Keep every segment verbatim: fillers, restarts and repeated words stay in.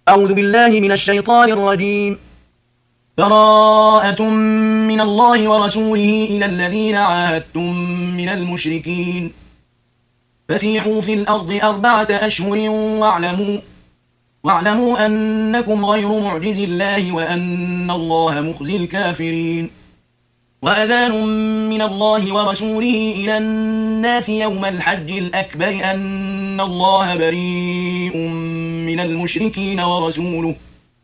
أعوذ بالله من الشيطان الرجيم. براءة من الله ورسوله إلى الذين عاهدتم من المشركين فسيحوا في الأرض أربعة أشهر واعلموا, واعلموا أنكم غير معجز الله وأن الله مخزي الكافرين. وأذان من الله ورسوله إلى الناس يوم الحج الأكبر أن الله بريء من المشركين ورسوله،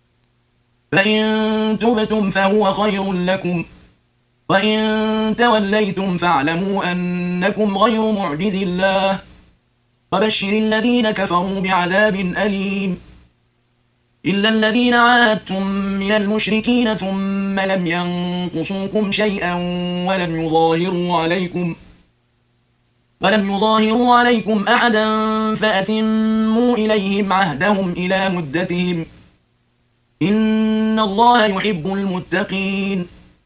فإن تبتم فهو خير لكم، وإن توليتم فاعلموا أنكم غير معجز الله، وبشر الذين كفروا بعذاب أليم. إلا الذين عاهدتم من المشركين ثم لم ينقصوكم شيئا ولم يظاهروا عليكم ولم يظاهروا عليكم أحدا فأتموا إليهم عهدهم إلى مدتهم، إن الله يحب المتقين.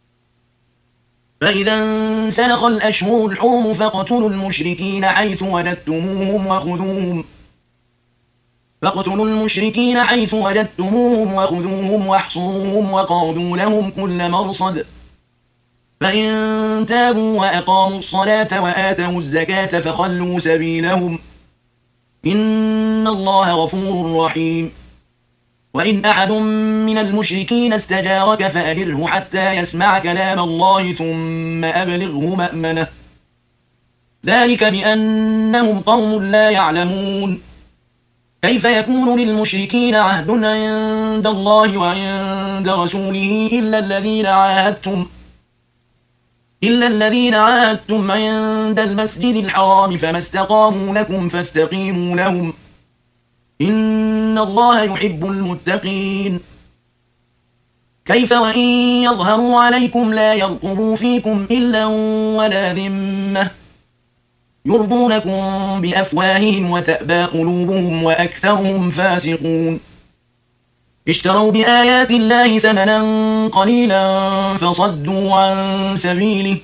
فإذا انسلخ الأشهر الحرم فاقتلوا المشركين حيث وجدتموهم وخذوهم فاقتلوا المشركين حيث وجدتموهم وخذوهم واحصروهم وقعدوا لهم كل مرصد، فإن تابوا وأقاموا الصلاة وآتوا الزكاة فخلوا سبيلهم، إن الله غفور رحيم. وإن أحد من المشركين استجارك فأجره حتى يسمع كلام الله ثم أبلغه مأمنه، ذلك بأنهم قوم لا يعلمون. كيف يكون للمشركين عهد عند الله وعند رسوله إلا الذين عاهدتم إلا الذين عاهدتم عند المسجد الحرام فما استقاموا لكم فاستقيموا لهم، إن الله يحب المتقين. كيف وإن يظهروا عليكم لا يرقبوا فيكم إلا ولا ذمة، يرضونكم بأفواههم وتأبى قلوبهم وأكثرهم فاسقون. اشتروا بآيات الله ثمنا قليلا فصدوا عن سبيله،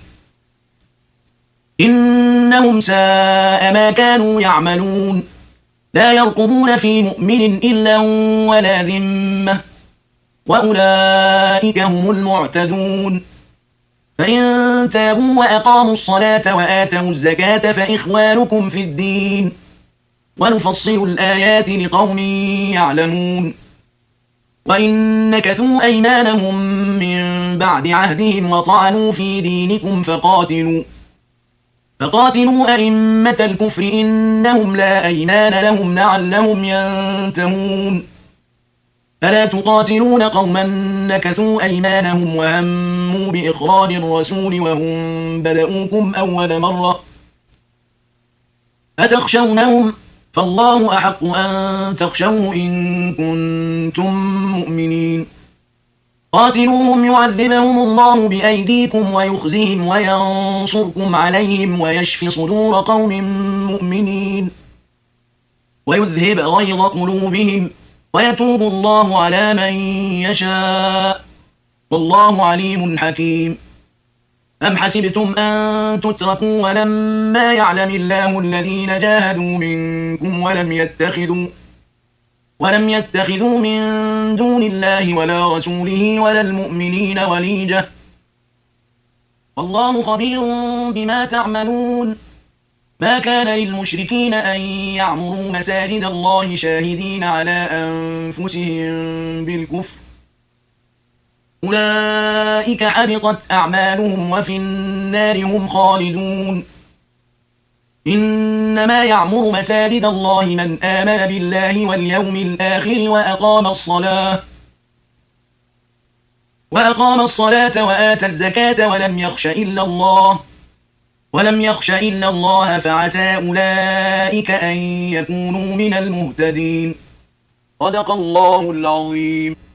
إنهم ساء ما كانوا يعملون. لا يرقبون في مؤمن إلا ولا ذمة، وأولئك هم المعتدون. فإن تابوا وأقاموا الصلاة وآتوا الزكاة فإخوانكم في الدين، ونفصل الآيات لقوم يعلمون. وإن نكثوا أيمانهم من بعد عهدهم وطعنوا في دينكم فقاتلوا فقاتلوا أئمة الكفر إنهم لا أيمان لهم لعلهم ينتهون. ألا تقاتلون قوما نكثوا أيمانهم وهموا بإخراج الرسول وهم بدؤوكم أول مرة، أتخشونهم؟ فالله أحق أن تخشوه إن كنتم مؤمنين. قاتلوهم يعذبهم الله بأيديكم ويخزيهم وينصركم عليهم ويشفي صدور قوم مؤمنين، ويذهب غيظ قلوبهم ويتوب الله على من يشاء، والله عليم حكيم. أم حسبتم أن تتركوا ولما يعلم الله الذين جاهدوا منكم ولم يتخذوا ولم يتخذوا من دون الله ولا رسوله ولا المؤمنين وليجة، والله خبير بما تعملون. ما كان للمشركين أن يعمروا مساجد الله شاهدين على أنفسهم بالكفر، أولئك حبطت أعمالهم وفي النار هم خالدون. إنما يعمر مساجد الله من آمن بالله واليوم الآخر وأقام الصلاة وأقام الصلاة وآتى الزكاة ولم يخش إلا الله ولم يخش إلا الله فعسى أولئك أن يكونوا من المهتدين. صدق الله العظيم.